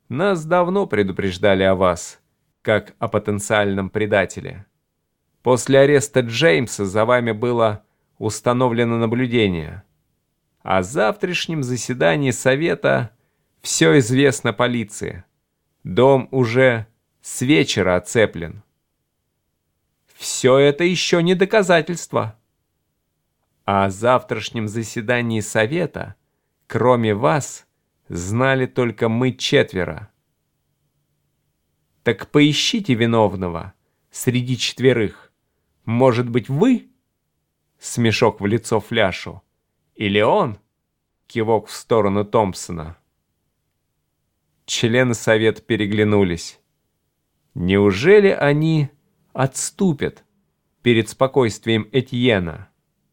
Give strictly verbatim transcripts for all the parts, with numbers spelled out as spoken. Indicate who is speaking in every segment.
Speaker 1: Нас давно предупреждали о вас, как о потенциальном предателе. После ареста Джеймса за вами было установлено наблюдение. О завтрашнем заседании совета все известно полиции. Дом уже с вечера оцеплен. Все это еще не доказательство. О завтрашнем заседании совета, кроме вас, знали только мы четверо. Так поищите виновного среди четверых. Может быть, вы? Смешок в лицо Фляшу. Или он? Кивок в сторону Томпсона. Члены совета переглянулись. Неужели они отступят перед спокойствием Этьена?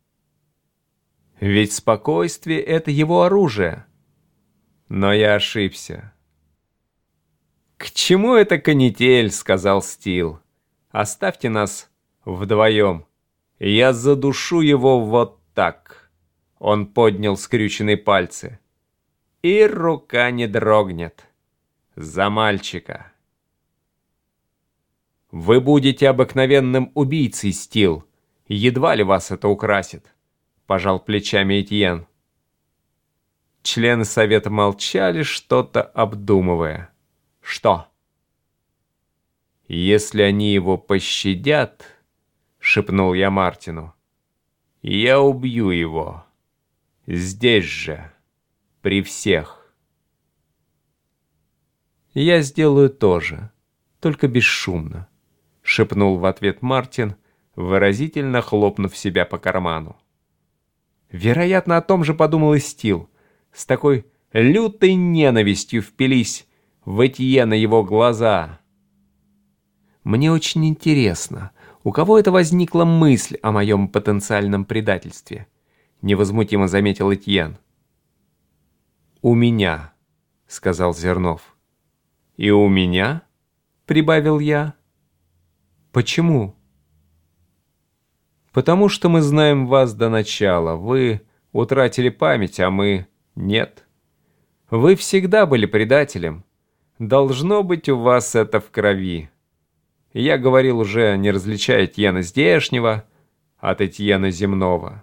Speaker 1: Ведь спокойствие — это его оружие. Но я ошибся. «К чему это канитель?» — сказал Стил. «Оставьте нас вдвоем. Я задушу его вот так». Он поднял скрюченные пальцы. И рука не дрогнет. За мальчика. Вы будете обыкновенным убийцей, Стил. Едва ли вас это украсит. Пожал плечами Этьен. Члены совета молчали, что-то обдумывая. Что? Если они его пощадят, шепнул я Мартину, я убью его. Здесь же, при всех. Я сделаю то же, только бесшумно, шепнул в ответ Мартин, выразительно хлопнув себя по карману. Вероятно, о том же подумал и Стил. С такой лютой ненавистью впились в Этьена его глаза. Мне очень интересно, у кого это возникла мысль о моем потенциальном предательстве? Невозмутимо заметил Этьен. «У меня», — сказал Зернов. «И у меня?» — прибавил я. «Почему?» «Потому что мы знаем вас до начала. Вы утратили память, а мы нет. Вы всегда были предателем. Должно быть, у вас это в крови. Я говорил уже, не различая Этьена здешнего от Этьена земного.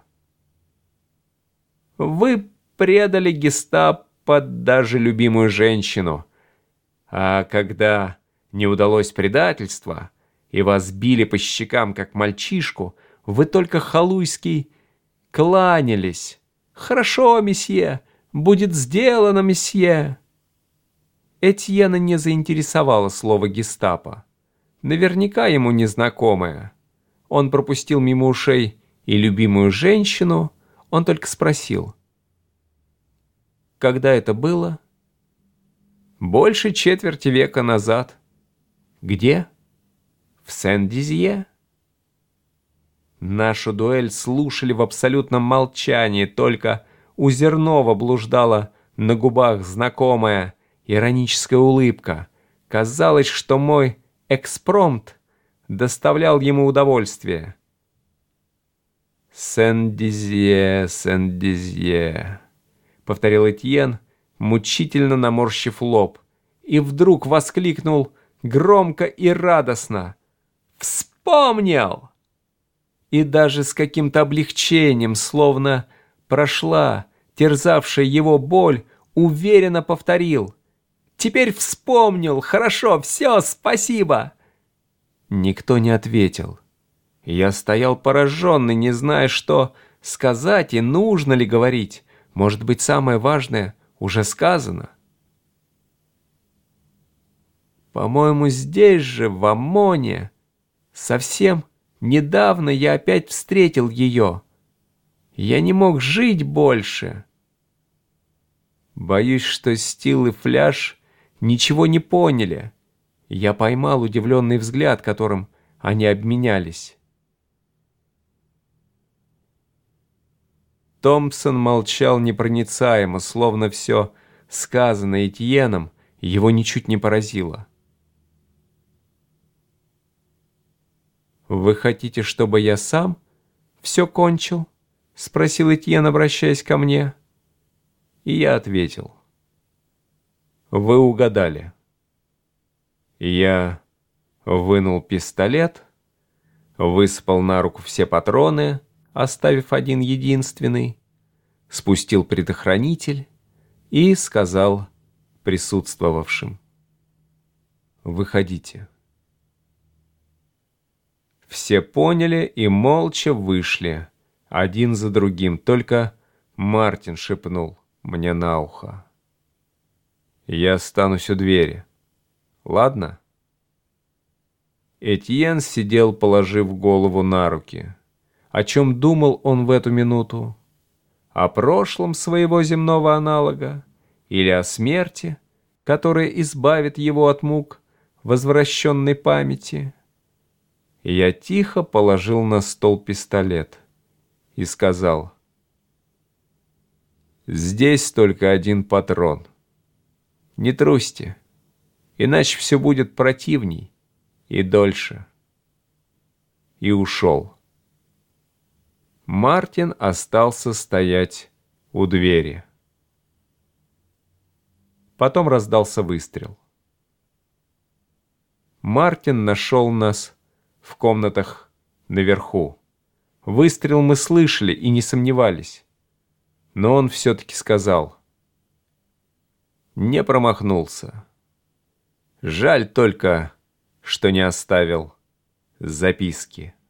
Speaker 1: Вы предали гестапо даже любимую женщину. А когда не удалось предательство, и вас били по щекам, как мальчишку, вы только халуйски кланялись. «Хорошо, месье, будет сделано, месье». Этьена не заинтересовало слово «гестапо». Наверняка ему незнакомое. Он пропустил мимо ушей и любимую женщину, он только спросил. Когда это было? Больше четверти века назад. Где? В Сен-Дизье. Нашу дуэль слушали в абсолютном молчании, только у Зернова блуждала на губах знакомая ироническая улыбка. Казалось, что мой экспромт доставлял ему удовольствие. «Сен-Дизье, Сен-Дизье», — повторил Этьен, мучительно наморщив лоб, и вдруг воскликнул громко и радостно. «Вспомнил!» И даже с каким-то облегчением, словно прошла терзавшая его боль, уверенно повторил. «Теперь вспомнил! Хорошо, все, спасибо!» Никто не ответил. Я стоял пораженный, не зная, что сказать и нужно ли говорить. Может быть, самое важное уже сказано. По-моему, здесь же, в Аммоне, совсем недавно я опять встретил ее. Я не мог жить больше. Боюсь, что Стил и Фляж ничего не поняли. Я поймал удивленный взгляд, которым они обменялись. Томпсон молчал непроницаемо, словно все сказанное Этьеном его ничуть не поразило. «Вы хотите, чтобы я сам все кончил?» — спросил Этьен, обращаясь ко мне. И я ответил. «Вы угадали». Я вынул пистолет, высыпал на руку все патроны, оставив один единственный, спустил предохранитель и сказал присутствовавшим: «Выходите». Все поняли и молча вышли, один за другим, только Мартин шепнул мне на ухо: «Я останусь у двери. Ладно?» Этьен сидел, положив голову на руки. О чем думал он в эту минуту? О прошлом своего земного аналога или о смерти, которая избавит его от мук возвращенной памяти? Я тихо положил на стол пистолет и сказал: «Здесь только один патрон. Не трусьте, иначе все будет противней и дольше». И ушел. Мартин остался стоять у двери. Потом раздался выстрел. Мартин нашел нас в комнатах наверху. Выстрел мы слышали и не сомневались. Но он все-таки сказал: «Не промахнулся. Жаль только, что не оставил записки».